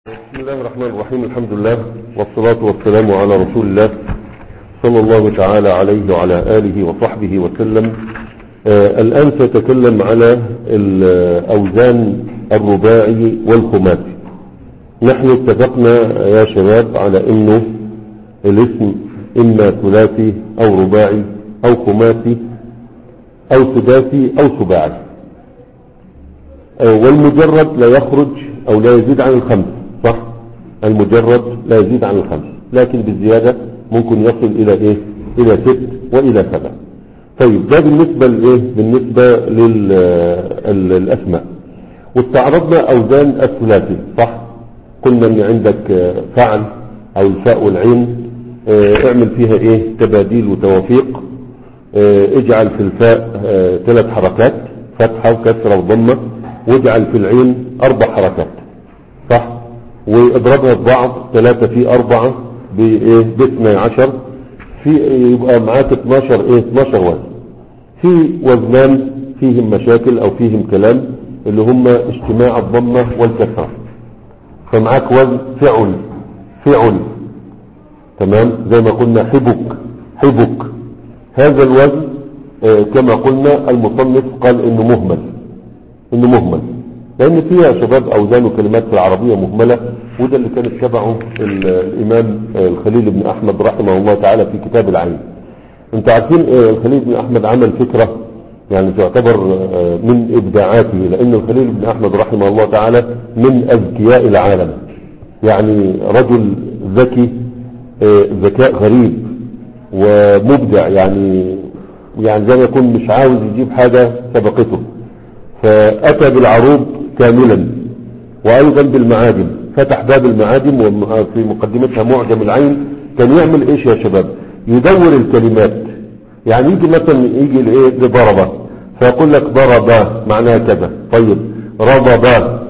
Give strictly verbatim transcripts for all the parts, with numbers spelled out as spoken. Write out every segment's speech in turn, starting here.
بسم الله الرحمن الرحيم. الحمد لله والصلاة والسلام على رسول الله صلى الله تعالى عليه وعلى آله وصحبه وسلم. آه الآن سأتكلم على الأوزان الرباعي والخماسي. نحن اتفقنا يا شباب على انه الاسم اما ثلاثي او رباعي او خماسي او سداسي او سباعي، آه والمجرد لا يخرج او لا يزيد عن الخمس. صح، المجرد لا يزيد عن الخمس، لكن بالزيادة ممكن يصل الى ايه، الى ست والى سبع. طيب ده بالنسبة لايه، بالنسبة للاسماء. واستعرضنا اوزان الثلاثي. صح، قلنا ان عندك فعل او الفاء والعين، اه اعمل فيها ايه، تباديل وتوافيق. اه اجعل في الفاء اه ثلاث حركات، فتحة وكسرة وضمة، واجعل في العين اربع حركات. صح، واضربها ببعض، ثلاثة في اربعة بايه، باثنى عشر، في يبقى معاك اتناشر ايه، اتناشر وزن. في وزنان فيهم مشاكل او فيهم كلام، اللي هم اجتماع الضمة والكسرة. فمعاك وزن فعل فعل، تمام، زي ما قلنا حبك حبك. هذا الوزن اه كما قلنا المصنف قال انه مهمل، انه مهمل لان فيها شباب اوزان وكلمات في العربية مهملة، وده اللي كان اتبعه الامام الخليل بن احمد رحمه الله تعالى في كتاب العين. انت عارفين الخليل بن احمد عمل فكرة يعني تعتبر من ابداعاته، لان الخليل بن احمد رحمه الله تعالى من اذكياء العالم، يعني رجل ذكي ذكاء غريب ومبدع، يعني يعني زي ما يكون مش عاوز يجيب حاجة سبقته، فأتى بالعروض كاملا وأيضا بالمعاجم. فتح باب المعاجم وفي مقدمتها معجم العين. كان يعمل ايش يا شباب، يدور الكلمات. يعني يجي مثلا يجي لايه، لضربة، فيقول لك ضربا معناها كذا. طيب رضبا،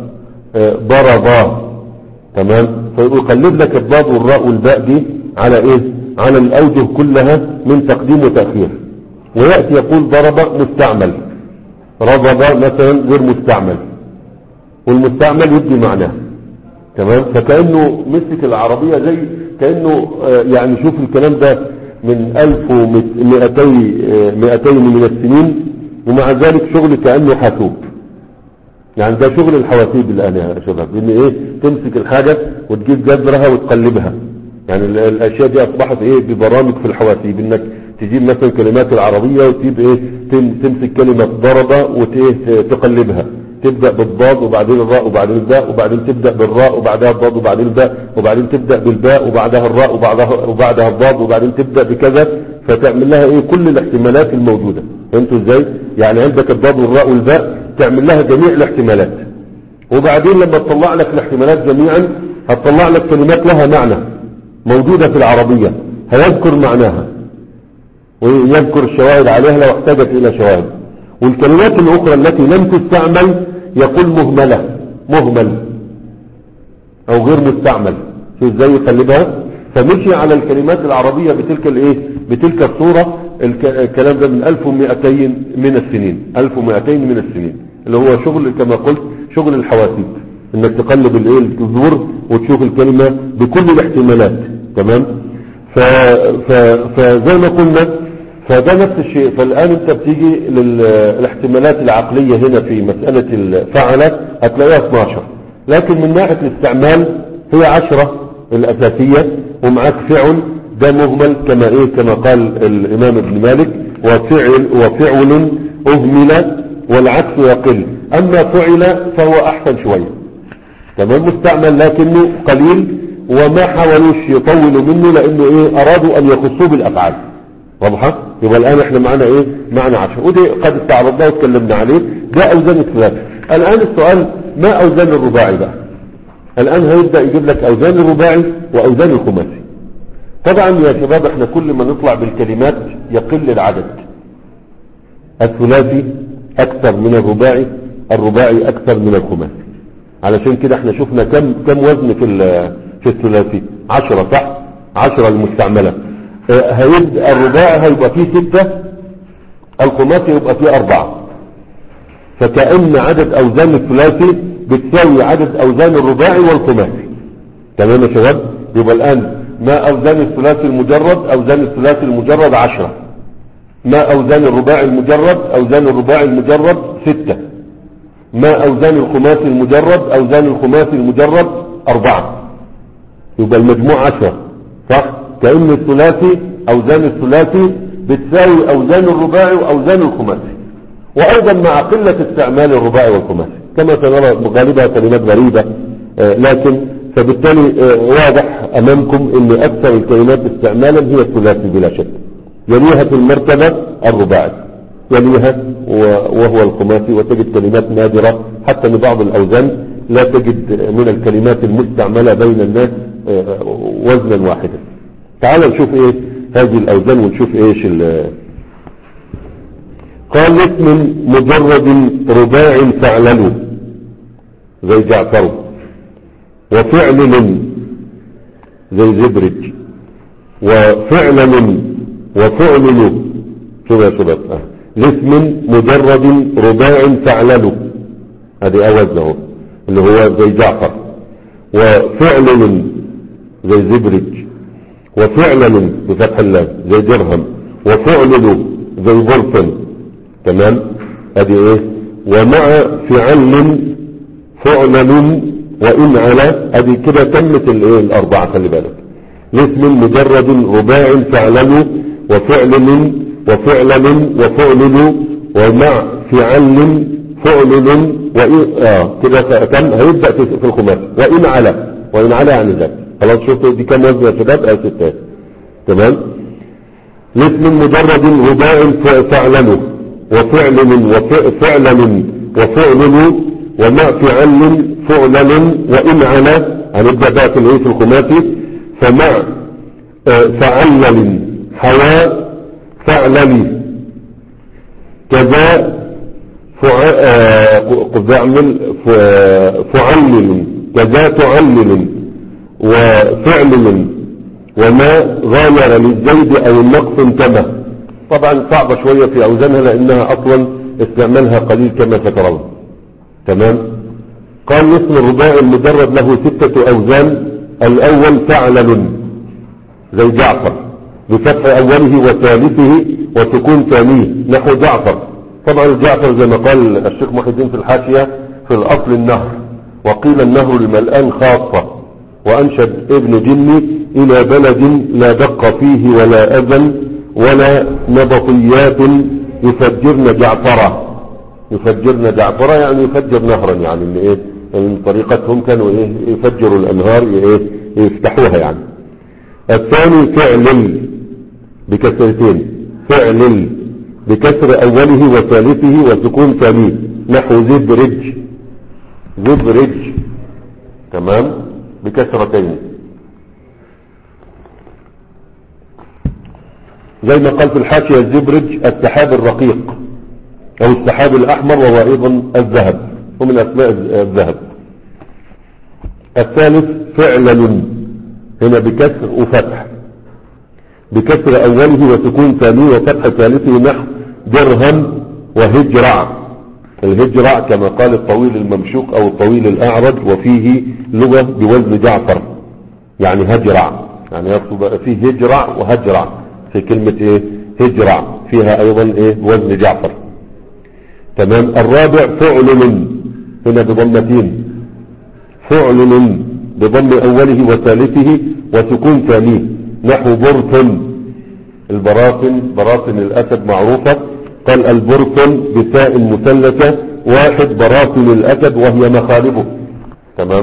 ضربا، تمام، فيقلب لك الضاد والراء والباء دي على ايه، على الاوجه كلها من تقديم وتأخير. ويأتي يقول ضرب مستعمل، رضب مثلا غير مستعمل، والمستعمل يدي معناه. تمام، فكأنه مسك العربية زي كأنه يعني شوف الكلام ده من ألف ومئتين من السنين، ومع ذلك شغل كأنه حاسوب. يعني ده شغل الحواسيب الآن يا شباب، ان ايه، تمسك الحاجة وتجيب جذرها وتقلبها. يعني الاشياء دي اصبحت ايه، ببرامج في الحواسيب، انك تجيب مثلا كلمات العربية وتجيب ايه، تمسك كلمة ضربة وتقلبها، تبدأ بالضاد وبعدين الراء وبعدين الباء، وبعدين تبدأ بالراء وبعدها الضاد وبعدين الباء، وبعدين تبدأ بالباء وبعدها الراء وبعدها وبعدها الضاد، وبعدين تبدأ بكذا، فتعمل لها ايه، كل الاحتمالات الموجودة. انتوا ازاي؟ يعني عندك الضاد والراء والباء تعمل لها جميع الاحتمالات، وبعدين لما تطلع لك الاحتمالات جميعا هتطلع لك كلمات لها معنى موجودة في العربية، هيذكر معناها ويذكر الشواهد عليها لو احتاجت الى شواهد. والكلمات الاخرى التي لم تستعمل يقول مهملة، مهمل او غير مستعمل. شو ازاي يقلبها؟ فمشي على الكلمات العربية بتلك الايه، بتلك الصورة. الكلام ده من ألف ومئتين من السنين، ألف ومئتين من السنين، اللي هو شغل كما قلت شغل الحواسيب، انك تقلب الايه، الجذور، وتشوف الكلمة بكل الاحتمالات. تمام، ف... ف... فزي ما قلنا فده نفس الشيء. فالآن انت بتيجي للاحتمالات العقلية هنا في مسألة الفعلة هتلاقيها اثناشر، لكن من ناحية الاستعمال هي عشرة الأساسية. ومعاك فعل، ده مهمل كما ايه، كما قال الإمام ابن مالك، وفعل وفعل أهمل والعكس يقل. أما فعل فهو أحسن شوية، تمام، مستعمل لكنه قليل، وما حاولوش يطولوا منه لأنه ايه، أرادوا أن يخصوه بالأفعال. واضحة؟ يبقى الآن احنا معنا ايه، معنا عشر، ودي قد استعرضناه واتكلمنا عليه. ده أوزان الثلاثة. الآن السؤال، ما أوزان الرباعي بقى؟ الآن هيبدأ يجيب لك أوزان الرباعي وأوزان الخماسي. طبعا يا شباب احنا كل ما نطلع بالكلمات يقل العدد. الثلاثي أكثر من الرباعي، الرباعي أكثر من الخماسي. علشان كده احنا شفنا كم كم وزن في في الثلاثي، عشرة. صح، عشرة المستعملة. هيبقى الرباعي هيبقى فيه ستة، الخماسي يبقى فيه أربعة. فكأن عدد أوزان الثلاثي بتساوي عدد أوزان الرباعي والخماسي. تمام يا شباب. يبقى الآن ما أوزان الثلاثي المجرد، أوزان الثلاثي المجرد عشرة. ما أوزان الرباعي المجرد، أوزان الرباعي المجرد ستة. ما أوزان الخماسي المجرد، أوزان الخماسي المجرد أربعة. يبقى المجموع عشرة، صح؟ كأن الثلاثي أوزان الثلاثي بتساوي أوزان الرباعي وأوزان الخماسي، وأيضا مع قلة استعمال الرباعي والخماسي كما سنرى غالبها كلمات غريبة، آه لكن فبالتالي آه واضح أمامكم أن أكثر الكلمات استعمالا هي الثلاثي بلا شك، يليها في المرتبة الرباعي، يليها وهو الخماسي، وتجد كلمات نادرة حتى من بعض الأوزان لا تجد من الكلمات المستعملة بين الناس آه وزنا واحدا. تعال نشوف ايه هذه الأوزان ونشوف ايش ال قال اسم مجرد رباع فعلل زي جعفر، وفعلل زي زبرج، وفعلل وفعلل. شوف يا شباب، اسم مجرد رباع فعلل هذه أوزنه اللي هو زي جعفر، وفعلل زي زبرج، وفعلل بفتح اللام زي درهم، وفعلل زي برفن. تمام، ادي ايه. ومع فعل فعلل وان على، ادي كده تمت الايه الاربعه. خلي بالك، الاسم مجرد رباع فعلل وفعلل وفعلل وفعلل ومع فعل فعلل وإن اه كده تم. هيبدا في الخماس وان على، وان على يعني ذات. خلاص شفتوا دي كم وزن يا شباب؟ او ستات. تمام. الاسم مجرد رباع فعلل وفعلل وفعلل وفعلل ومع فعل فعلل وإن على، هنبدأ بقى في الايه في الخماسي. فمع فعلل حواء فعلل كذا فعلل كذا تعلل وفعلل وما غاير للزيد او النقص انتبه. طبعا صعبة شوية في اوزانها لانها اصلا استعمالها قليل كما ذكرنا. تمام. قال اسم الرباعي المجرد له ستة اوزان. الاول فعلل زي جعفر بفتح اوله وثالثه وسكون ثانيه نحو جعفر. طبعا جعفر زي ما قال الشيخ محي الدين في الحاشية في الاصل النهر، وقيل النهر الملآن خاصة، وانشد ابن جني الى بلد لا دق فيه ولا اذن ولا نبطيات يفجرن جعفرة. يفجرن جعفرة يعني يفجر نهرا، يعني ان ايه من طريقتهم كانوا ايه يفجروا الانهار، ايه يفتحوها يعني. الثاني فعلل بكسرتين، فعلل بكسر اوله وثالثه وسكون ثانيه نحو زبرج، زبرج تمام بكسرتين زي ما قال في الحاشية الزبرج السحاب الرقيق او السحاب الاحمر، وهو ايضا الذهب ومن اسماء الذهب. الثالث فعلل هنا بكسر وفتح، بكسر اوله وسكون ثانيه وفتح ثالثه نحو درهم وهجرع. الهجرع كما قال الطويل الممشوق او الطويل الاعرج، وفيه لغة بوزن جعفر يعني هجرع، يعني يقصد فيه هجرع وهجرع في كلمة ايه هجرع، فيها ايضا ايه وزن جعفر. تمام. الرابع فعلل هنا بضمتين، فعلل بضم اوله وثالثه وسكون ثانيه نحو برثن. البراثن براثن الاسد معروفة، قال البرثن بتاء مثلثة واحد براثن الاسد وهي مخالبه. تمام.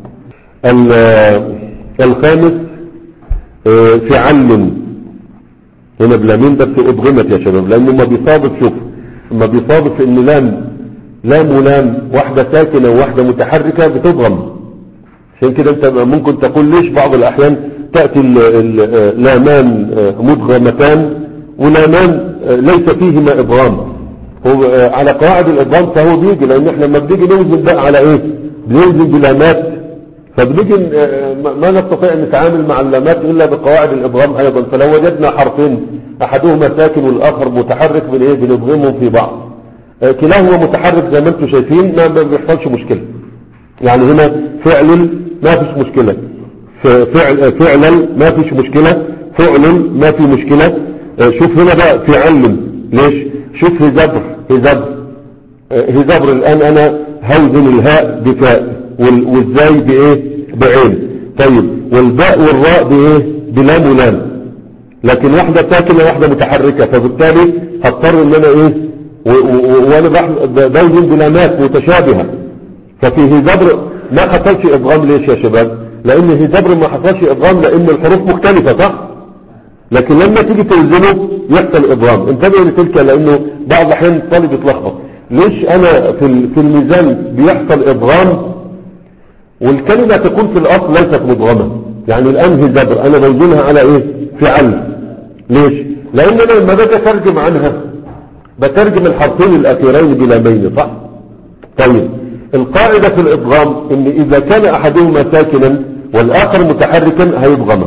الخامس فعل هنا بلامين بس ادغمت يا شباب، لانه ما بيصادف، شوف ما بيصادف ان لام لام ولام واحدة ساكنة وواحدة متحركة بتضغم، عشان كده انت ممكن تقول ليش بعض الاحيان تأتي اللامان مدغمتان ولامان ليس فيهما ادغام. هو على قواعد الادغام فهو بيجي، لان احنا لما بنيجي نوزن بقى على ايه بنوزن بلامات، فبنيجي ما نستطيع ان نتعامل مع اللامات الا بقواعد الادغام ايضا. فلو وجدنا حرفين احدهما ساكن والاخر متحرك بن ايه بنضغمهم في بعض، كلاهما متحرك زي ما انتم شايفين ما بيحصلش مشكلة. يعني هنا فعل ما فيش مشكلة، فعل فعلا ما فيش مشكلة، فعل ما في مشكلة. شوف هنا بقى فعل، ليش؟ شوف هزبر، هزبر هزبر الآن أنا هوزن الهاء بفاء والزاي بإيه؟ بعين. طيب والباء والراء بإيه؟ بلام ولام، لكن واحدة ساكنة واحدة متحركة، فبالتالي هضطر ان انا ايه وانا بوزن بلامات متشابهة. ففي هزبر ما حصلش ادغام، ليش يا شباب؟ لان هزبر ما حصلش ادغام لان الحروف مختلفة، صح؟ لكن لما تيجي تلزمه يحصل ادغام. انتبه لتلك، لانه بعض الاحيان الطالب يتلخبط، ليش انا في في الميزان بيحصل ادغام والكلمة تكون في الاصل ليست مدغمة؟ يعني الان هزبر انا بوزنها على ايه؟ فعل. ليش؟ لان انا لما باجي اترجم عنها بترجم الحرفين الاخيرين بلامين، صح؟ طيب القاعدة في الادغام ان اذا كان احدهما ساكنا والاخر متحركا هيدغم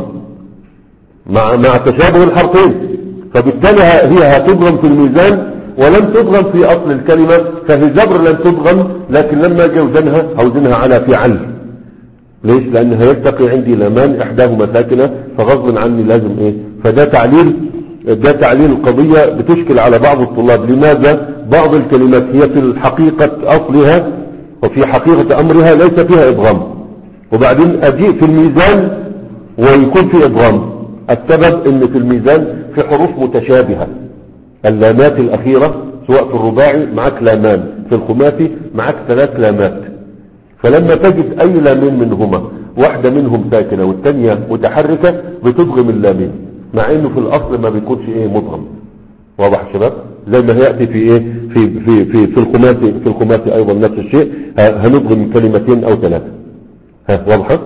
مع مع تشابه الحرفين، فبالتالي هي هتدغم في الميزان ولم تدغم في اصل الكلمة. فهي جبر لم تدغم، لكن لما اجي اوزنها اوزنها على فعل. ليش؟ لانها يلتقي عندي لامان احداهما ساكنة، فغصب عني لازم ايه؟ فده تعليل، ده تعليل القضية بتشكل على بعض الطلاب. لماذا؟ بعض الكلمات هي في الحقيقة اصلها وفي حقيقة امرها ليس فيها ادغام، وبعدين اجيء في الميزان ويكون في ادغام. السبب ان في الميزان في حروف متشابهة، اللامات الاخيرة سواء في الرباعي معك لامان، في الخماسي معك ثلاث لامات، فلما تجد اي لامين منهما واحدة منهم ساكنة والثانية متحركة بتدغم اللامين، مع انه في الاصل ما بيكونش ايه؟ مدغم. واضح يا شباب؟ زي ما هيأتي في ايه؟ في في في في الخماسي، في الخماسي ايضا نفس الشيء، هندغم كلمتين او ثلاثة. ها واضحة؟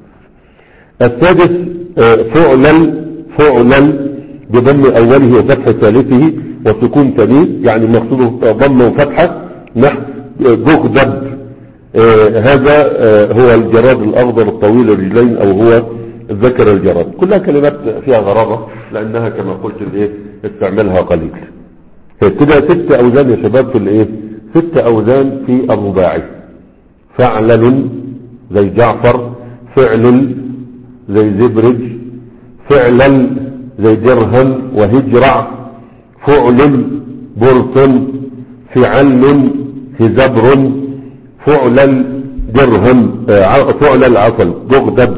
السادس فعلا، فعلا بضم اوله وفتح ثالثه وسكون ثانيه، يعني مقصوده ضم وفتحة، نحو جغدب. آه هذا آه هو الجراد الاخضر الطويل الرجلين، او هو ذكر الجراد. كلها كلمات فيها غرابة لانها كما قلت الايه؟ استعمالها قليل. كده ست اوزان يا شباب في الايه؟ ست اوزان في الرباعي. فعلل زي جعفر، فعل زي زبرج، فعلل زي درهم وهجرع، فعل برص، فعل هزبر، فعل درهم، فعل العسل جغدب.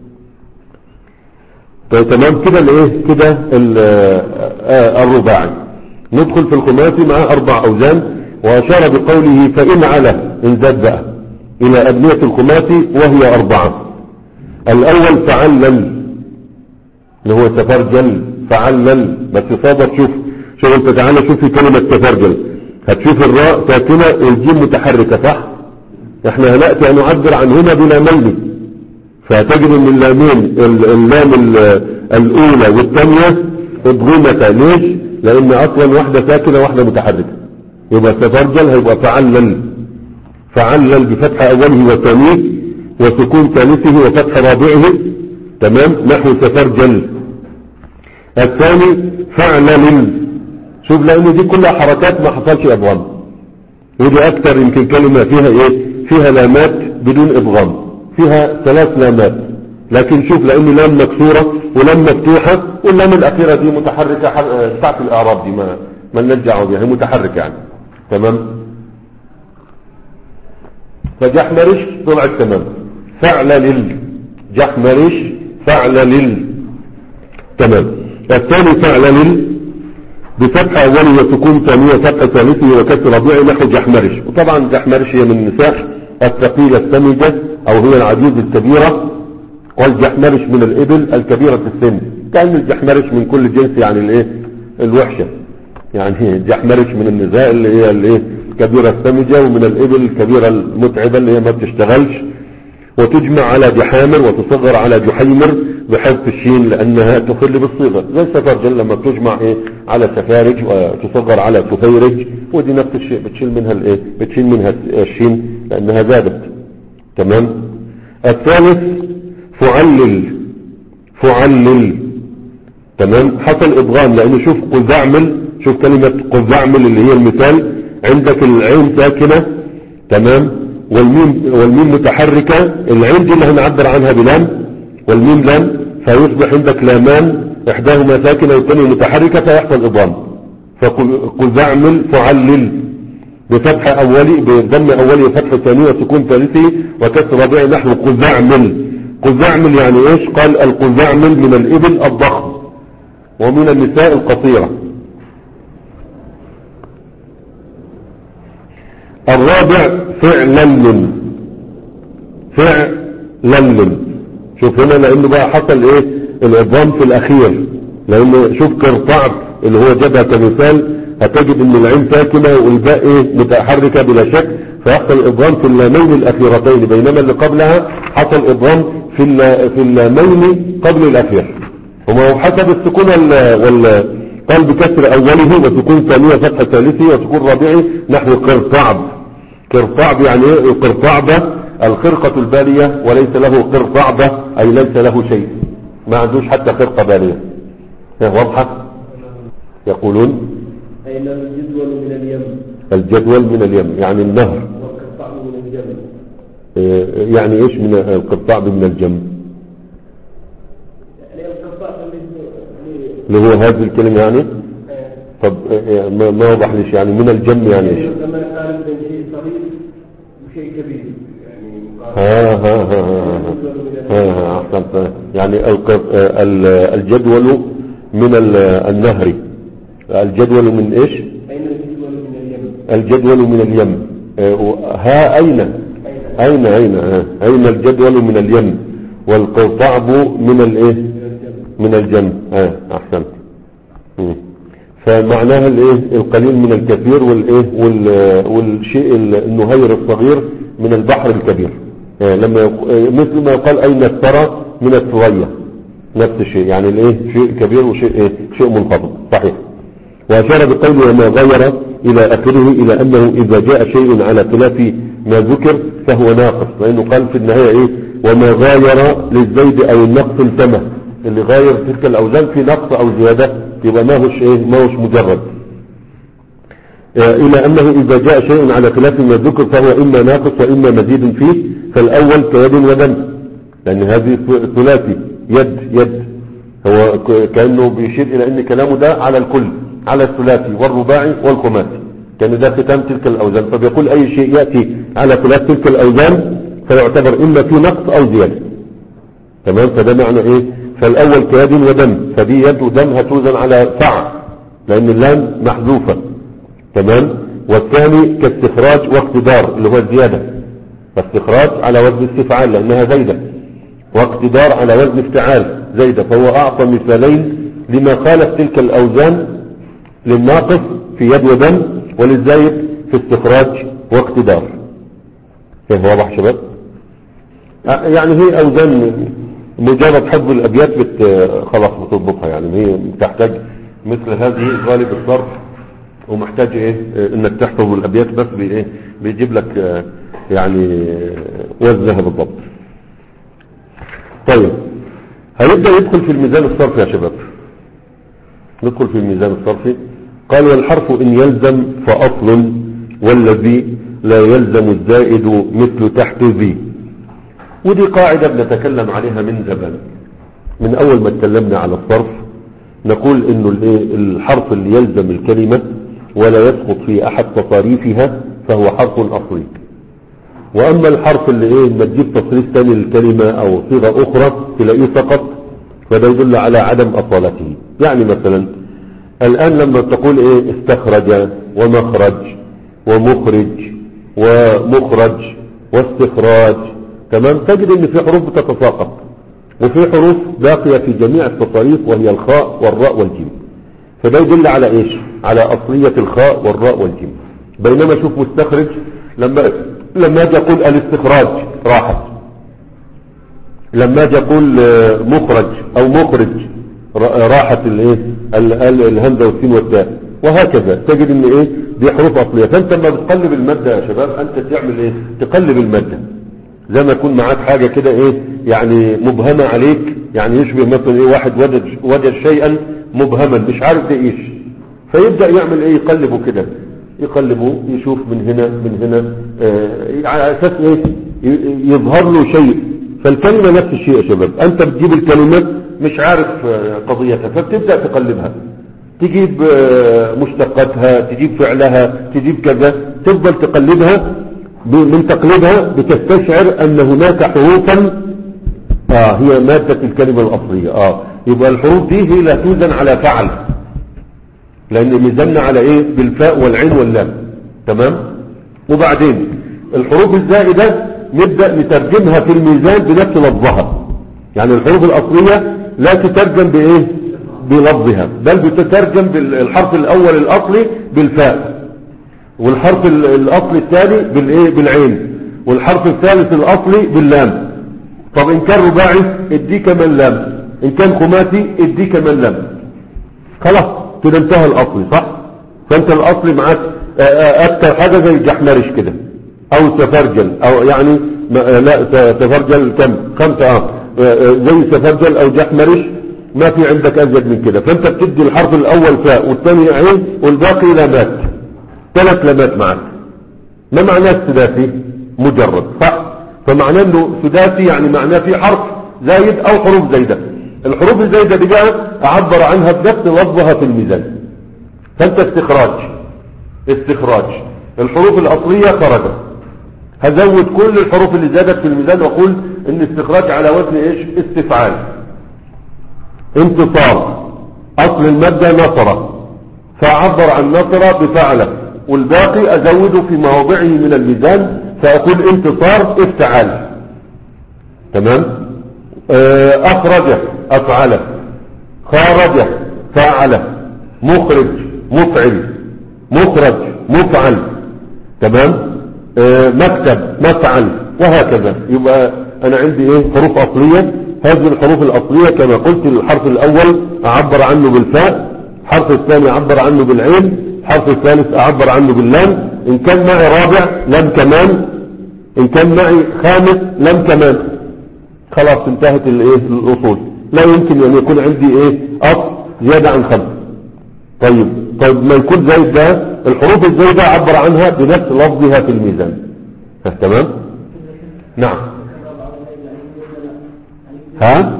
طيب تمام كده الايه؟ كده الرباعي. ندخل في الخماسي مع اربع اوزان، واشار بقوله فان على ان زاد بقى الى ابنية الخماسي وهي اربعة. الاول فعلل اللي هو تفرجل، فعلل بس صادر. شوف شوف انت تعالى شوف في كلمة تفرجل، هتشوف الراء ساكنة والجيم متحركة، صح؟ احنا هنأتي ان نعبر عنهما بلامين، فتجد ان اللامين اللام الاولى والثانية اضغمتا. ليش؟ لان اصلا واحدة ساكنة واحدة متحركة، يبقى تفرجل هيبقى فعلل، فعلل بفتح اوله وثانيه وسكون ثالثه وفتح رابعه، تمام، نحو تفرجل. الثاني فعلل، شوف لان دي كلها حركات ما حصلش ادغام، ودي اكتر يمكن كلمة فيها ايه؟ فيها لامات بدون ادغام، فيها ثلاث لامات، لكن شوف لان لام مكسورة ولام مفتوحة، واللام الاخيرة دي متحركة ساعة الاعراب دي ما ما نرجع بها، هي متحركة يعني، تمام. فجحمرش طلعت تمام. فعلل جحمرش فعلل، تمام. الثاني فعلل بفتح اوله وسكون ثانيه فتح ثالثه وكسر ربيعي نحو جحمرش. وطبعا جحمرش هي من النساء الثقيله السمجه، او هي العجوز الكبيره، والجحمرش من الابل الكبيره السن. كان الجحمرش من كل جنس يعني الايه؟ الوحشه، يعني جحمرش من النساء اللي هي الايه؟ الكبيره السمجه، ومن الابل الكبيره المتعبه اللي هي ما بتشتغلش. وتجمع على جحامر وتصغر على جحيمر بحذف الشين لانها تخل بالصيغه، زي سفرجل لما بتجمع ايه؟ على سفارج وتصغر على سفيرج، ودي نفس الشيء، بتشيل منها الايه؟ بتشيل منها الشين لانها زادت، تمام. الثالث فعلل فعلل، تمام. حصل ادغام لانه شوف قزعمل، شوف كلمه قزعمل اللي هي المثال، عندك العين ساكنه، تمام، والميم والميم متحركة. العين دي اللي هنعبر عنها بلام، والميم لام، فيصبح عندك لامان احداهما ساكنة والثانية متحركة فيحصل اضغام. فقل زعمل فعلل بفتح اولي بضم اولي وفتح ثاني وسكون ثالثي وكسر رابعي نحو قزعمل. قزعمل يعني ايش؟ قال القزعمل من الابل الضخم ومن النساء القصيرة. الرابع فعلل، فعلل. شوف هنا لانه بقى حصل ايه الابهام في الاخير، لانه شوف كرطعب اللي هو جابها كمثال هتجد ان العين ساكنة والباء ايه متحركة بلا شك، فيحصل ابهام في اللامين الاخيرتين، بينما اللي قبلها حصل ابهام في في اللامين قبل الاخير. وما هو حسب السكون وال قال بكسر اوله وسكون ثانية فتح ثالثي وسكون رابعي نحو قرطعب. قرطعب يعني ايه؟ القرطعبة الخرقة البالية وليس له قرطعبة اي ليس له شيء، ما عندوش حتى خرقة بالية. واضحة؟ يقولون أين الجدول من اليم؟ الجدول من اليم يعني النهر. والقطاع من الجم يعني ايش من القطاع من الجم؟ يعني القطاع اللي هو هذه الكلمة يعني. طب ما وضح ليش يعني من الجم يعني ايش؟ لما قال من شيء صغير وشيء كبير يعني ها ها ها ها ها ها احسنت. يعني الجدول من النهر. الجدول من ايش؟ أين الجدول من اليم؟ الجدول من اليم. ها اين اين اين اين الجدول من اليم والقرطعب من الايه من الجم. اه احسنت. فمعناها الايه القليل من الكثير والايه والشيء النهير الصغير من البحر الكبير. لما مثل ما يقال اين الثرى من الثريا، نفس الشيء يعني الايه شيء كبير وشيء ايه شيء منخفض. صحيح. وأشار بقوله وما غير إلى آخره إلى أنه إذا جاء شيء على خلاف ما ذكر فهو ناقص، لأنه قال في النهاية إيه وما غاير للزيد أو النقص التمه، اللي غاير تلك الأوزان في نقص أو زيادة يبقى ما هوش إيه ما هوش مجرد. إلى أنه إذا جاء شيء على خلاف ما ذكر فهو إما ناقص وإما مزيد فيه. فالأول كيد ودم، لأن هذه ثلاثي يد يد، هو كأنه بيشير إلى أن كلامه ده على الكل، على الثلاثي والرباعي والخماسي، كان ده ختام تلك الأوزان. فبيقول أي شيء يأتي على ثلاث تلك الأوزان فيعتبر إما في نقص أو زيادة. تمام. فده معنى إيه؟ فالأول كيد ودم، فدي يد ودم هتوزن على فع لأن اللام محذوفة. تمام. والثاني كاستخراج واقتدار اللي هو الزيادة، فاستخراج على وزن استفعال لأنها زايدة، واقتدار على وزن افتعال زايدة. فهو أعطى مثالين لما خالف تلك الأوزان، للناقص في يد ودم وللزايد في استخراج واقتدار. كيف واضح شباب؟ يعني هي أوزان مجرد حفظ الأبيات بت خلاص بتضبطها، يعني هي تحتاج مثل هذه غالب الصرف ومحتاج ايه انك تحفظ الأبيات بس بايه بيجيب لك يعني وزنها بالضبط. طيب هنبدأ يدخل في الميزان الصرفي يا شباب، ندخل في الميزان الصرفي. قال والحرف إن يلزم فأصل والذي لا يلزم الزائد مثل تحت ذي. ودي قاعدة بنتكلم عليها من زمان، من أول ما اتكلمنا على الصرف نقول إنه الحرف اللي يلزم الكلمة ولا يسقط في أحد تصاريفها فهو حرف أصلي. وأما الحرف اللي إيه ما تجيب تصريف ثاني للكلمة أو صيغة أخرى تلاقيه سقط، فده يدل على عدم أصالته. يعني مثلا الآن لما تقول إيه استخرج ومخرج ومخرج ومخرج واستخراج، تمام، تجد ان في حروف بتتساقط وفي حروف باقية في جميع التصاريف وهي الخاء والراء والجيم. فده يدل على ايش؟ على اصلية الخاء والراء والجيم. بينما شوف مستخرج لما لما اجي اقول الاستخراج راحت، لما اجي اقول مخرج او مخرج راحت الايه الهمزه والسين والتاء، وهكذا تجد ان ايه دي حروف اصليه. فانت لما بتقلب الماده يا شباب انت تعمل ايه؟ تقلب الماده زي ما يكون معاك حاجه كده ايه يعني مبهمه عليك، يعني يشبه مثلا ايه واحد وجد وجد شيئا مبهما مش عارف ده ايش، فيبدا يعمل ايه؟ يقلبه كده، يقلبه يشوف من هنا من هنا آه على اساس ايه؟ يظهر له شيء فالكلمة نفس الشيء يا شباب. انت بتجيب الكلمة مش عارف قضيتها فبتبدأ تقلبها، تجيب مشتقاتها، تجيب فعلها، تجيب كذا، تفضل تقلبها. من تقليبها بتستشعر ان هناك حروفا اه هي مادة الكلمة الاصلية. اه يبقى الحروف دي هي لا توزن على فعل، لان ميزاننا على ايه؟ بالفاء والعين واللام. تمام. وبعدين الحروف الزائدة نبدأ نترجمها في الميزان بنفس لفظها. يعني الحروف الاصلية لا تترجم بايه؟ بلفظها، بل بتترجم بالحرف الاول الاصلي بالفاء، والحرف الاصلي الثاني بالايه؟ بالعين، والحرف الثالث الاصلي باللام. طب ان كان رباعي ادي كمان لام، ان كان خماسي ادي كمان لام. خلاص كده انتهى الاصلي، صح؟ فانت الاصلي معاك اكتر حاجة زي الجحمرش كده او سفرجل، او يعني لا سفرجل كم خمسة اه زي سفرجل او جحمرش، ما في عندك ازيد من كده. فانت بتدي الحرف الاول فاء والثاني عين والباقي لامات، ثلاث لامات معك. ما معناه السداسي؟ مجرد، صح؟ فمعناه انه سداسي يعني معناه في حرف زايد او حروف زايدة. الحروف الزايدة دي بقى اعبر عنها بنفس لفظها في الميزان. فانت استخراج استخراج الحروف الاصلية خرجت، هزود كل الحروف اللي زادت في الميزان واقول ان استخراج على وزن ايش؟ استفعال. انتصار اصل المادة نصر، فاعبر عن نصر بفعله، والباقي ازوده في مواضعه من الميزان فاقول انتصار افتعال. تمام. اخرج افعله، خارج فاعله، مخرج مفعل، مخرج مفعل. تمام. مكتب مفعل، وهكذا. يبقى انا عندي ايه؟ حروف اصلية. هذه الحروف الاصلية كما قلت الحرف الاول اعبر عنه بالفاء، الحرف الثاني اعبر عنه بالعين، الحرف الثالث اعبر عنه باللام، ان كان معي رابع لم كمان، ان كان معي خامس لم كمان. خلاص انتهت الايه؟ الاصول. لا يمكن ان يكون عندي ايه؟ اصل زيادة عن خمس. طيب طيب ما يكون زايد ده، الحروف الزايدة اعبر عنها بنفس لفظها في الميزان. تمام. نعم. ها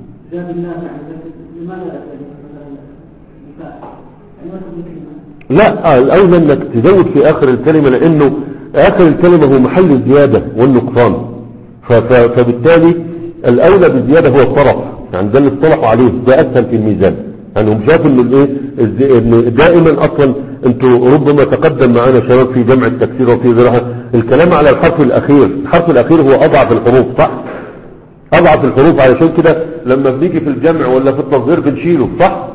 لا الاولى انك تزود في اخر الكلمة، لانه اخر الكلمة هو محل الزيادة والنقصان، فبالتالي الاولى بالزيادة هو الطرف. يعني ده اللي اصطلحوا عليه، ده اسهل في الميزان. يعني هم شافوا ان الايه؟ دائما اصلا انتوا ربما تقدم معنا شباب في جمع التكسير وفي غيرها الكلام على الحرف الاخير. الحرف الاخير هو اضعف الحروف، صح؟ اضعف الحروف، علشان كده لما بنيجي في الجمع ولا في التصغير بنشيله، صح؟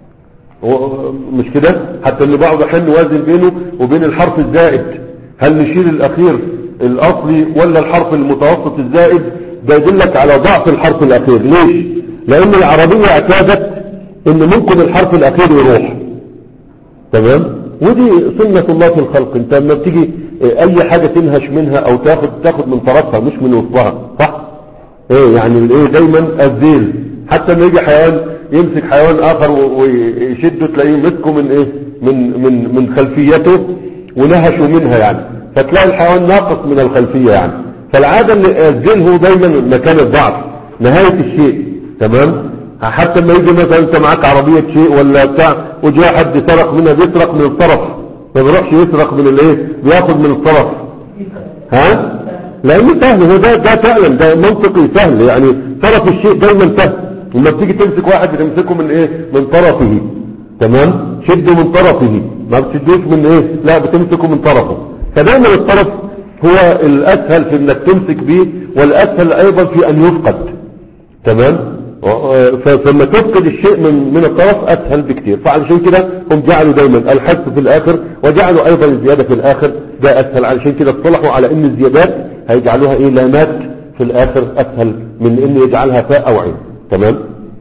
مش كده؟ حتى ان بعض الاحيان نوازن بينه وبين الحرف الزائد، هل نشيل الاخير الاصلي ولا الحرف المتوسط الزائد؟ ده يدلك على ضعف الحرف الاخير. ليش؟ لان العربية اعتادت ان ممكن الحرف الاخير يروح. تمام. ودي سنة الله في الخلق. انت لما بتيجي اي حاجة تنهش منها او تاخد تاخد من طرفها مش من وسطها، صح؟ ايه يعني الايه؟ دايما الذيل. حتى لما يجي حيوان يمسك حيوان اخر ويشده تلاقيه مسكه من ايه؟ من من من خلفيته ونهشوا منها يعني، فتلاقي الحيوان ناقص من الخلفية يعني. فالعادة الذيل هو دايما مكان الضعف، نهاية الشيء. تمام. حتى لما يجي مثلا انت معاك عربية شيء ولا بتاع وجاء حد سرق منها، بيسرق من الطرف، ما بيروحش يسرق من الايه؟ بياخد من الطرف. ها؟ لانه سهل، هو ده ده فعلا ده منطقي سهل. يعني طرف الشيء دايما سهل. لما بتيجي تمسك واحد بتمسكه من ايه؟ من طرفه. تمام. شده من طرفه، ما بتشدوش من ايه؟ لا بتمسكه من طرفه. فدايما الطرف هو الاسهل في انك تمسك به، والاسهل ايضا في ان يفقد. تمام. فلما تفقد الشيء من من الطرف اسهل بكثير. فعشان كده هم جعلوا دايما الحذف في الاخر، وجعلوا ايضا الزيادة في الاخر، ده اسهل. علشان كده اصطلحوا على ان الزيادات هيجعلوها ايه؟ لامات في الاخر، اسهل من ان يجعلها فاء او عين. تمام.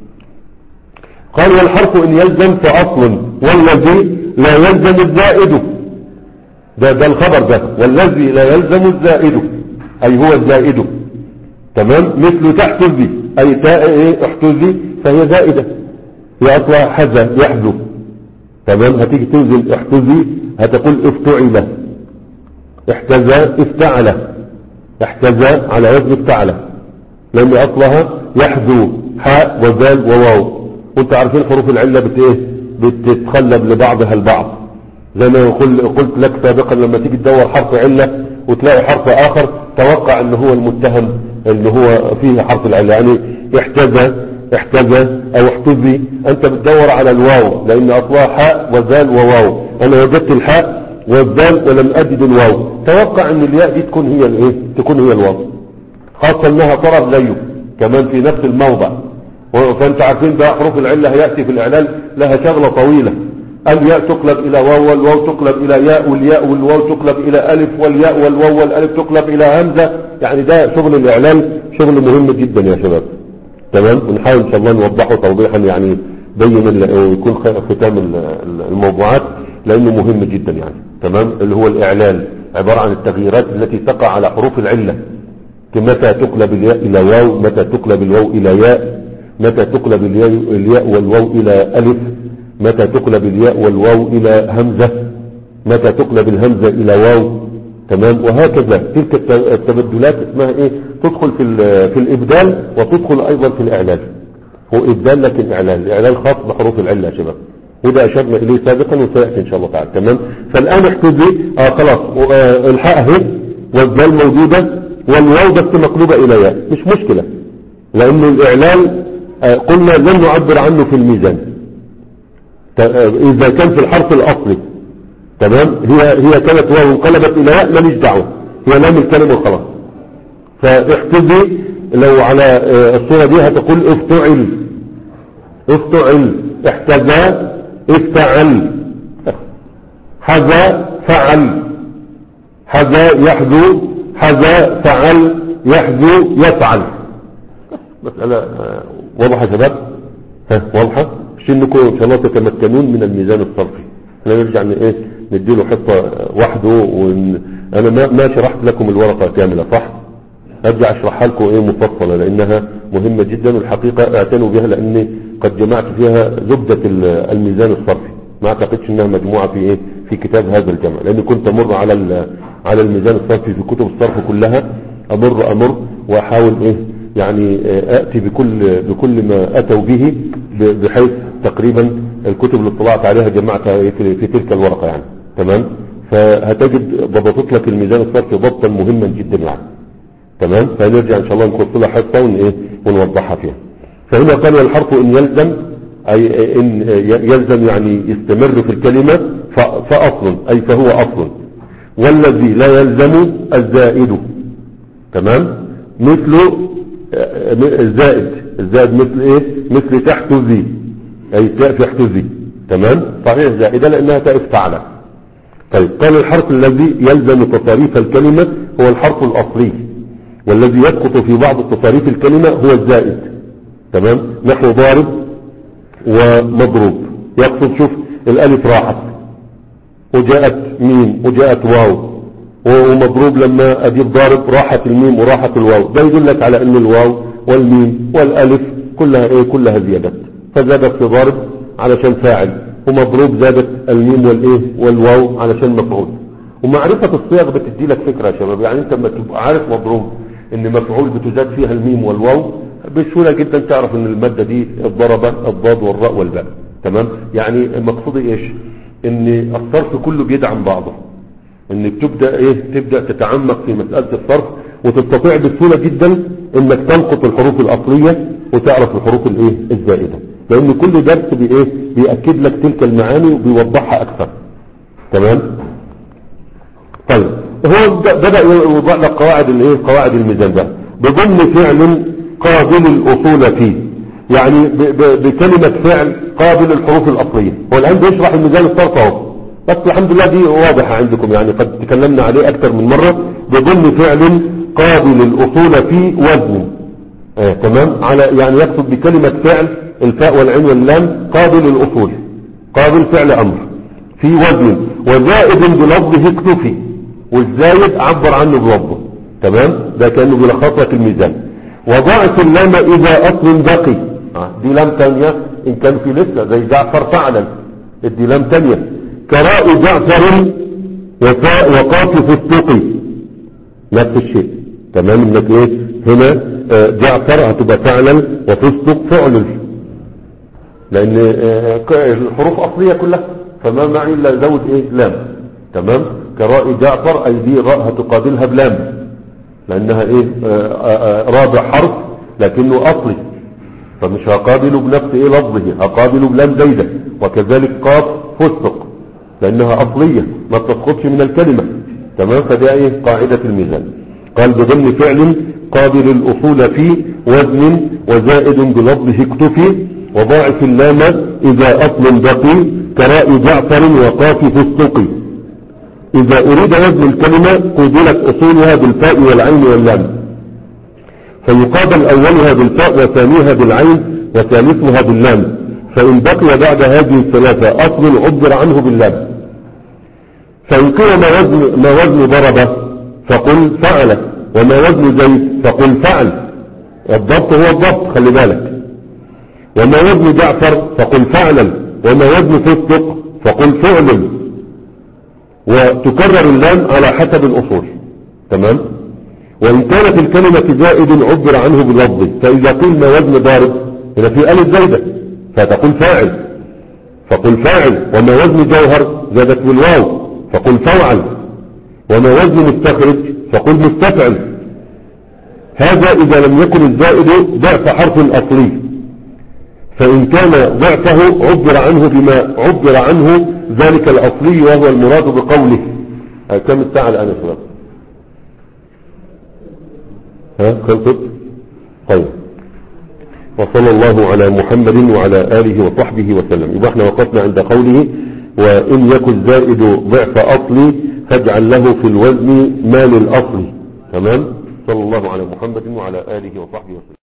قال والحرف ان يلزم فاصل، والذي لا يلزم الزائد. ده ده الخبر ده، والذي لا يلزم الزائد اي هو الزائد. تمام. مثل تحتذي اي تاء ايه؟ احتذي فهي زائدة، هي اصلها حذا يحذو. تمام. هتيجي توزن احتذي هتقول افتعل، احتذى افتعل، احتذى على وزن افتعل. لان اصلها يحذو حاء وزال وواو، وانت عارفين حروف العلة بت ايه بتتخلب لبعضها البعض. زي ما قلت لك سابقا، لما تيجي تدور حرف علة وتلاقي حرف اخر توقع ان هو المتهم اللي هو فيه حرف العلة، يعني احتذى احتذى او احتذي، انت بتدور على الواو لان اصلها حاء وزال وواو، انا وجدت الحاء والزال ولم اجد الواو، توقع ان الياء دي تكون هي الايه تكون هي الواو، خاصة انها طرف زيه كمان في نفس الموضع. فانت عارفين بقى حروف العلة هيأتي في الاعلان لها شغلة طويلة، الياء تقلب الى واو والواو تقلب الى ياء والياء والواو تقلب الى الف والياء والواو والالف تقلب الى همزة، يعني ده شغل الاعلان شغل مهم جدا يا شباب. تمام، ونحاول ان شاء الله نوضحه توضيحا يعني بين ويكون ختام الموضوعات لانه مهم جدا يعني. تمام، اللي هو الاعلان عبارة عن التغييرات التي تقع على حروف العلة، متى تقلب الياء الى واو، متى تقلب الواو الى ياء، متى تقلب الياء والواو الى الف، متى تقلب الياء والواو الى همزة، متى تقلب الهمزة الى واو. تمام، وهكذا تلك التبدلات اسمها ايه تدخل في في الابدال وتدخل ايضا في الاعلان. هو ابدال لكن اعلان، الاعلان خاص بحروف العلة يا شباب، وده اشرنا اليه سابقا وسيأتي ان شاء الله تعالى. تمام، فالان احتذي اه خلاص آه الحاء اهي والدال موجودة والواو بس مقلوبة الى ياء، مش مشكلة لانه الاعلان آه قلنا لن نعبر عنه في الميزان اذا كان في الحرف الاصلي. تمام، هي هي كانت واو انقلبت الى ياء ماليش دعوه، هي لام الكلمه وخلاص. فاحتذي لو على الصوره دي هتقول افتعل افتعل، احتذى افتعل، حذى فعل، حذى يحذو، حذى فعل يحذو يفعل. مساله واضحه يا شباب؟ ها واضحه؟ عشان انكم ان شاء الله تتمكنون من الميزان الصرفي. احنا نرجع ان ايه نديله حصه وحده، وإن انا ما ما شرحت لكم الورقه كامله صح؟ ارجع اشرحها لكم ايه مفصله لانها مهمه جدا، والحقيقه اعتنوا بها لاني قد جمعت فيها زبده الميزان الصرفي، ما اعتقدش انها مجموعه في ايه في كتاب هذا الجمع، لاني كنت امر على على الميزان الصرفي في كتب الصرف كلها، امر امر واحاول ايه يعني اتي بكل بكل ما اتوا به، بحيث تقريبا الكتب اللي اطلعت عليها جمعتها في تلك الورقة يعني. تمام، فهتجد ضبطت لك الميزان الصرفي ضبطا مهما جدا يعني. تمام، فنرجع ان شاء الله نخص لها حصة ون ايه ونوضحها فيها. فهنا قال الحرف ان يلزم، اي ان يلزم يعني يستمر في الكلمة فاصل اي فهو اصل، والذي لا يلزم الزائد. تمام، مثل الزائد، الزائد مثل ايه مثل تحت ذي، اي تاء في احتذي. تمام، صحيح زائدة لانها تاء افتعل. طيب، قال الحرف الذي يلزم تصاريف الكلمة هو الحرف الاصلي، والذي يسقط في بعض تصاريف الكلمة هو الزائد. تمام، نحو ضارب ومضروب، يقصد شوف الالف راحت وجاءت ميم وجاءت واو، ومضروب لما اجيب ضارب راحت الميم وراحت الواو، ده يدلك على ان الواو والميم والالف كلها ايه كلها زيادات، فزادت في ضارب علشان فاعل، ومضروب زادت الميم والايه والواو علشان مفعول. ومعرفة الصيغ بتدي لك فكرة يا شباب، يعني انت لما تبقى عارف مضروب ان مفعول بتزاد فيها الميم والواو بسهولة جدا تعرف ان المادة دي الضربة الضاد والراء والباء. تمام، يعني مقصودي ايش؟ ان الصرف كله بيدعم بعضه، انك تبدأ ايه تبدأ تتعمق في مسألة الصرف وتستطيع بسهولة جدا انك تنقط الحروف الاصلية وتعرف الحروف الايه الزائدة، لان كل درس بايه بيأكد لك تلك المعاني وبيوضحها اكثر. تمام، طيب هو بدأ يوضع لك قواعد الايه قواعد الميزان بقى بضم فعل قابل الاصول فيه، يعني بكلمة فعل قابل الحروف الاصلية. هو الان بيشرح الميزان الصرف اهو، بس الحمد لله دي واضحة عندكم، يعني قد تكلمنا عليه اكثر من مرة. بضم فعل قابل الاصول فيه وزن. آه تمام، على يعني يقصد بكلمة فعل الفاء والعين واللام قابل الاصول، قابل فعل امر في وزن، وزائد بلفظه اكتفي، والزايد عبر عنه بلفظه. تمام، ده كانه بيلخص لك الميزان. وضعت اللام اذا اصل بقي، آه دي لام ثانيه ان كان في لسه زي جعفر فعلا، دي لام ثانيه. كراء جعفر وفاء وقاف فستقي، نفس الشيء. تمام، انك ايه هنا آه، جعفر هتبقى فعلا وفستق فعل، لان آه، الحروف اصلية كلها، فما معي الا زود ايه لام. تمام. كراء جعفر اي دي راء هتقابلها بلام، لانها ايه آه، آه، رابع حرف لكنه اصلي، فمش هقابله بنفس ايه لفظه، هقابله بلام زيدة. وكذلك قاف فستق لانها اصلية ما بتسقطش من الكلمة. تمام. فده ايه قاعدة الميزان. قال بضمن فعل قابل الاصول في وزن وزائد بلفظه اكتفي، وضاعف اللام اذا اصل بقي كراء جعفر وقاف فستق. اذا اريد وزن الكلمة قبلت اصولها بالفاء والعين واللام، فيقابل اولها بالفاء وثانيها بالعين وثالثها باللام، فان بقي بعد هذه الثلاثة اصل عبر عنه باللام. فان قيل ما وزن, ما وزن ضرب فقل فعل، وما وزن زيد فقل فعل، الضبط هو الضبط خلي بالك. وما وزن جعفر فقل فعلا، وما وزن فستق فقل فعل، وتكرر اللام على حسب الأصول. تمام. وإن كانت الكلمة زائد عبر عنه باللفظ، فإذا قيل ما وزن ضارب هنا في ألف زايدة فتقول فاعل فقل فاعل، وما وزن جوهر زادت بالواو فقل فوعل، وما وزن مستخرج فقل مستفعل. هذا إذا لم يكن الزائد ضعف حرف أصلي، فإن كان ضعفه عبر عنه بما عبر عنه ذلك الأصلي وهو المراد بقوله. كم الساعة الآن يا شباب؟ ها خلصت؟ طيب. وصلى الله على محمد وعلى آله وصحبه وسلم. يبقى احنا وقفنا عند قوله وإن يكن زائد ضعف أصلي فاجعل له في الوزن ما للأصل. تمام. صلى الله على محمد وعلى آله وصحبه وسلم.